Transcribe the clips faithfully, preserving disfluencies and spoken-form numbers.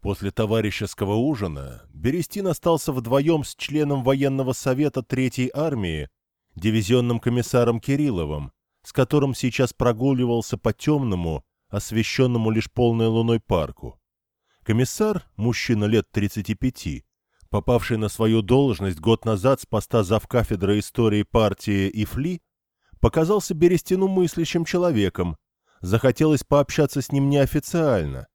После товарищеского ужина Берестин остался вдвоем с членом военного совета Третьей армии, дивизионным комиссаром Кирилловым, с которым сейчас прогуливался по темному, освещенному лишь полной луной парку. Комиссар, мужчина лет тридцати пяти, попавший на свою должность год назад с поста завкафедры истории партии ИФЛИ, показался Берестину мыслящим человеком, захотелось пообщаться с ним неофициально.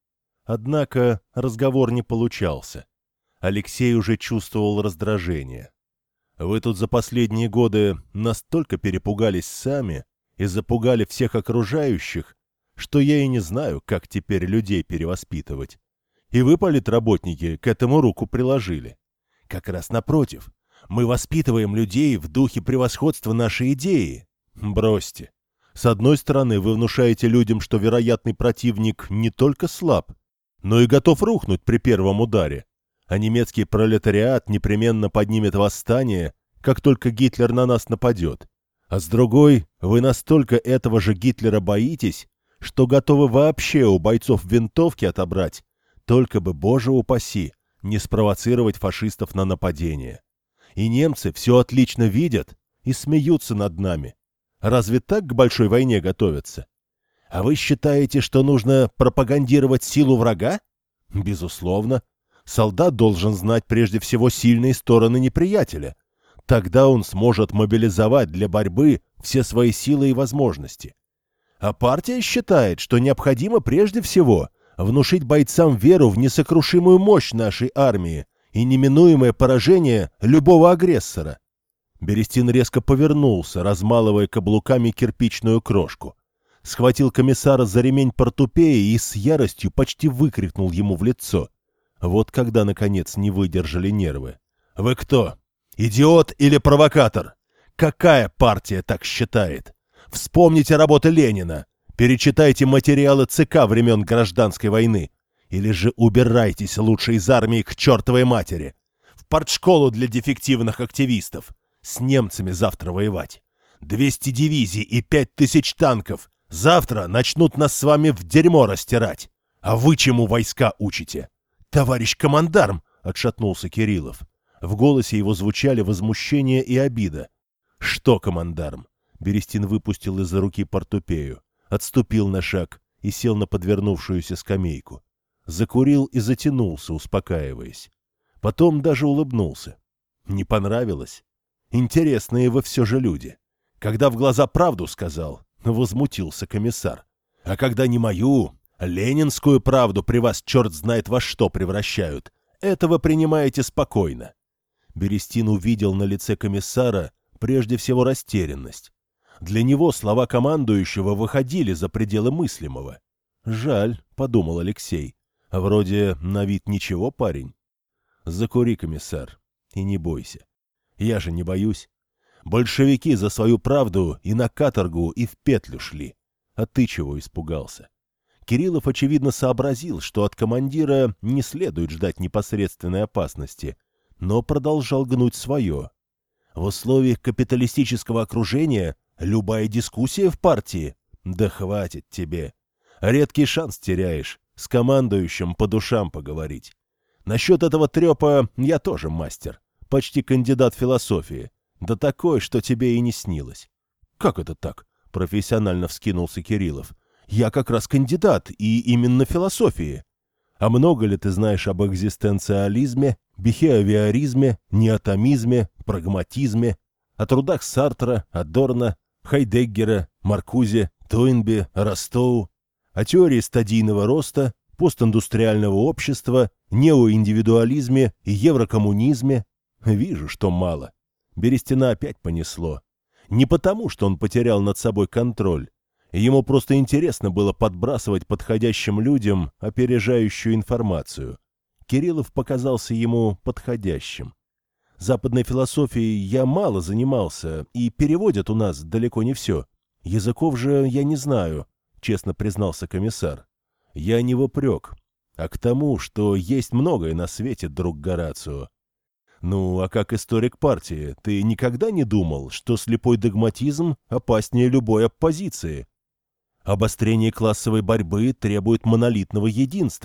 Однако разговор не получался. Алексей уже чувствовал раздражение. Вы тут за последние годы настолько перепугались сами и запугали всех окружающих, что я и не знаю, как теперь людей перевоспитывать. И вы, политработники, к этому руку приложили. Как раз напротив, мы воспитываем людей в духе превосходства нашей идеи. Бросьте. С одной стороны, вы внушаете людям, что вероятный противник не только слаб, но и готов рухнуть при первом ударе, а немецкий пролетариат непременно поднимет восстание, как только Гитлер на нас нападет. А с другой, вы настолько этого же Гитлера боитесь, что готовы вообще у бойцов винтовки отобрать, только бы, боже упаси, не спровоцировать фашистов на нападение. И немцы все отлично видят и смеются над нами. Разве так к большой войне готовятся? А вы считаете, что нужно пропагандировать силу врага? Безусловно. Солдат должен знать прежде всего сильные стороны неприятеля. Тогда он сможет мобилизовать для борьбы все свои силы и возможности. А партия считает, что необходимо прежде всего внушить бойцам веру в несокрушимую мощь нашей армии и неминуемое поражение любого агрессора. Берестин резко повернулся, размалывая каблуками кирпичную крошку. Схватил комиссара за ремень портупеи и с яростью почти выкрикнул ему в лицо. Вот когда, наконец, не выдержали нервы. «Вы кто? Идиот или провокатор? Какая партия так считает? Вспомните работы Ленина, перечитайте материалы ЦК времен Гражданской войны. Или же убирайтесь лучше из армии к чертовой матери. В партшколу для дефективных активистов. С немцами завтра воевать. двести дивизий и пять тысяч танков. Завтра начнут нас с вами в дерьмо растирать. А вы чему войска учите?» «Товарищ командарм!» — отшатнулся Кириллов. В голосе его звучали возмущение и обида. «Что, командарм?» Берестин выпустил из-за руки портупею, отступил на шаг и сел на подвернувшуюся скамейку. Закурил и затянулся, успокаиваясь. Потом даже улыбнулся. «Не понравилось? Интересные вы все же люди. Когда в глаза правду сказал, возмутился комиссар. А когда не мою, ленинскую правду при вас черт знает во что превращают, это вы принимаете спокойно». Берестин увидел на лице комиссара прежде всего растерянность. Для него слова командующего выходили за пределы мыслимого. «Жаль», — подумал Алексей, — «вроде на вид ничего, парень». «Закури, комиссар, и не бойся. Я же не боюсь. Большевики за свою правду и на каторгу, и в петлю шли. А ты чего испугался?» Кириллов, очевидно, сообразил, что от командира не следует ждать непосредственной опасности, но продолжал гнуть свое. В условиях капиталистического окружения любая дискуссия в партии? Да хватит тебе. Редкий шанс теряешь с командующим по душам поговорить. Насчет этого трепа я тоже мастер, почти кандидат философии. Да такой, что тебе и не снилось. «Как это так?» — профессионально вскинулся Кириллов. «Я как раз кандидат, и именно философии. А много ли ты знаешь об экзистенциализме, бихевиоризме, неотомизме, прагматизме, о трудах Сартра, Адорно, Хайдеггера, Маркузе, Тойнби, Ростоу, о теории стадийного роста, постиндустриального общества, неоиндивидуализме и еврокоммунизме? Вижу, что мало». Берестина опять понесло. Не потому, что он потерял над собой контроль. Ему просто интересно было подбрасывать подходящим людям опережающую информацию. Кириллов показался ему подходящим. Западной философией я мало занимался, и переводят у нас далеко не все. Языков же я не знаю, честно признался комиссар. Я не в упрек, а к тому, что есть многое на свете, друг Горацио. Ну, а как историк партии, ты никогда не думал, что слепой догматизм опаснее любой оппозиции? Обострение классовой борьбы требует монолитного единства.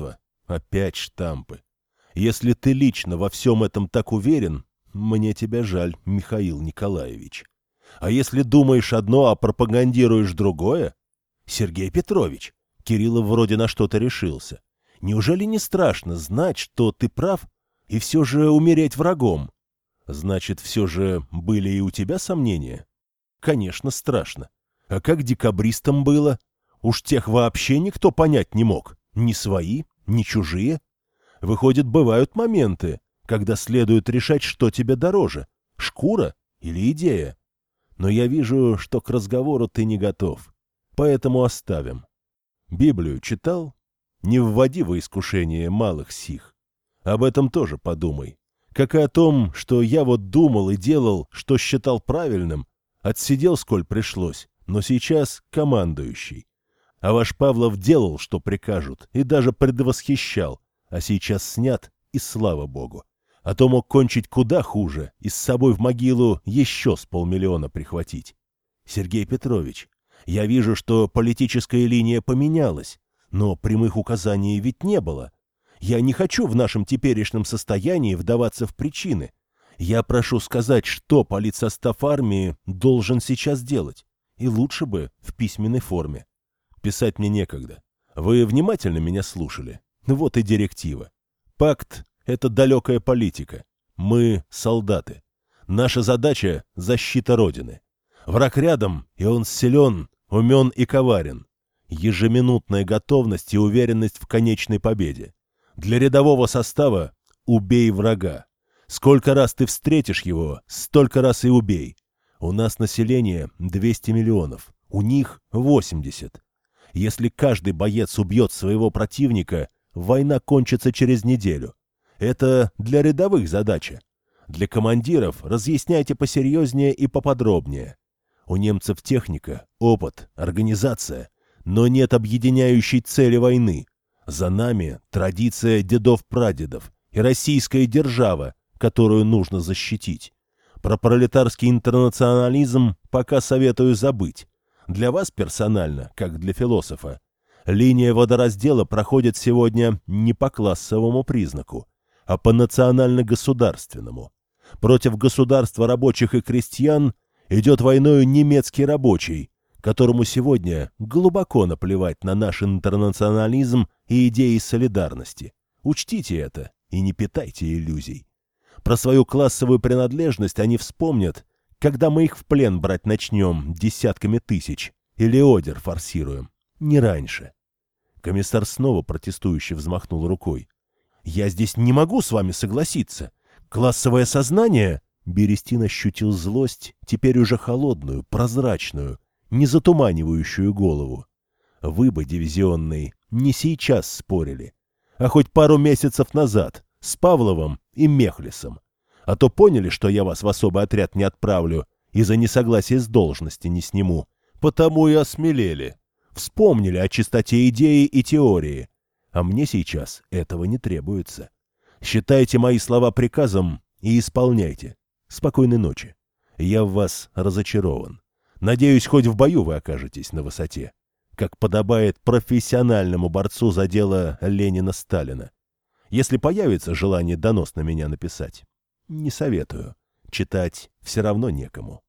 Опять штампы. Если ты лично во всем этом так уверен, мне тебя жаль, Михаил Николаевич. А если думаешь одно, а пропагандируешь другое? Сергей Петрович, Кириллов вроде на что-то решился. Неужели не страшно знать, что ты прав, и все же умереть врагом? Значит, все же были и у тебя сомнения? Конечно, страшно. А как декабристам было? Уж тех вообще никто понять не мог. Ни свои, ни чужие. Выходит, бывают моменты, когда следует решать, что тебе дороже — шкура или идея. Но я вижу, что к разговору ты не готов. Поэтому оставим. Библию читал? Не вводи во искушение малых сих. Об этом тоже подумай. Как и о том, что я вот думал и делал, что считал правильным, отсидел сколь пришлось, но сейчас командующий. А ваш Павлов делал, что прикажут, и даже предвосхищал, а сейчас снят, и слава богу. А то мог кончить куда хуже, и с собой в могилу еще с полмиллиона прихватить. Сергей Петрович, я вижу, что политическая линия поменялась, но прямых указаний ведь не было. Я не хочу в нашем теперешнем состоянии вдаваться в причины. Я прошу сказать, что политсостав армии должен сейчас делать, и лучше бы в письменной форме. Писать мне некогда. Вы внимательно меня слушали? Вот и директива. Пакт — это далекая политика. Мы — солдаты. Наша задача — защита Родины. Враг рядом, и он силен, умен и коварен. Ежеминутная готовность и уверенность в конечной победе. Для рядового состава — убей врага. Сколько раз ты встретишь его, столько раз и убей. У нас население двести миллионов, у них восемьдесят. Если каждый боец убьет своего противника, война кончится через неделю. Это для рядовых задача. Для командиров разъясняйте посерьезнее и поподробнее. У немцев техника, опыт, организация, но нет объединяющей цели войны. За нами традиция дедов-прадедов и российская держава, которую нужно защитить. Про пролетарский интернационализм пока советую забыть. Для вас персонально, как для философа, линия водораздела проходит сегодня не по классовому признаку, а по национально-государственному. Против государства рабочих и крестьян идет войною немецкий рабочий, которому сегодня глубоко наплевать на наш интернационализм и идеи солидарности. Учтите это и не питайте иллюзий. Про свою классовую принадлежность они вспомнят, когда мы их в плен брать начнем десятками тысяч или Одер форсируем. Не раньше. Комиссар снова протестующе взмахнул рукой. «Я здесь не могу с вами согласиться. Классовое сознание...» Берестин ощутил злость, теперь уже холодную, прозрачную, не затуманивающую голову. Вы бы, дивизионный, не сейчас спорили, а хоть пару месяцев назад, с Павловым и Мехлисом. А то поняли, что я вас в особый отряд не отправлю и за несогласие с должности не сниму. Потому и осмелели. Вспомнили о чистоте идеи и теории. А мне сейчас этого не требуется. Считайте мои слова приказом и исполняйте. Спокойной ночи. Я в вас разочарован. Надеюсь, хоть в бою вы окажетесь на высоте. Как подобает профессиональному борцу за дело Ленина-Сталина. Если появится желание донос на меня написать, не советую. Читать все равно некому.